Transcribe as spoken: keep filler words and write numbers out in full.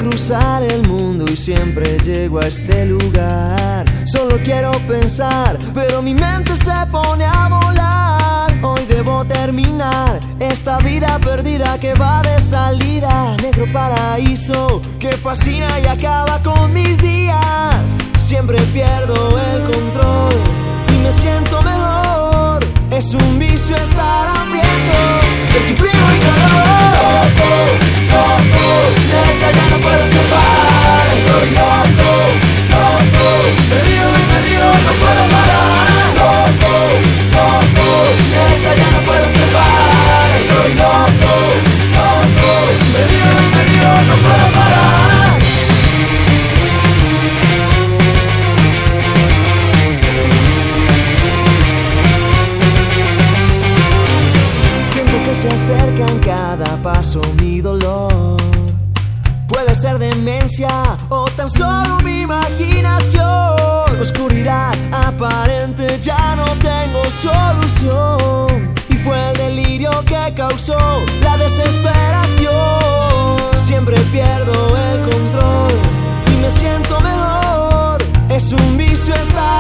cruzar el mundo y siempre llego a este lugar. Solo quiero pensar, pero mi mente se pone a volar. Hoy debo terminar esta vida perdida que va de salida. Negro paraíso que fascina y acaba con mis días. Siempre pierdo el control y me siento mejor. Es un vicio estar hambriento de sin frío y calor. Loco, loco, de esta ya no puedo escapar. Estoy loco, loco, me río y me río, no puedo parar. Loco, loco, de esta ya no puedo escapar. Estoy loco, loco, me río y me río, no puedo parar. Se acerca en cada paso mi dolor. Puede ser demencia o tan solo mi imaginación. Oscuridad aparente, ya no tengo solución. Y fue el delirio que causó la desesperación. Siempre pierdo el control y me siento mejor. Es un vicio estar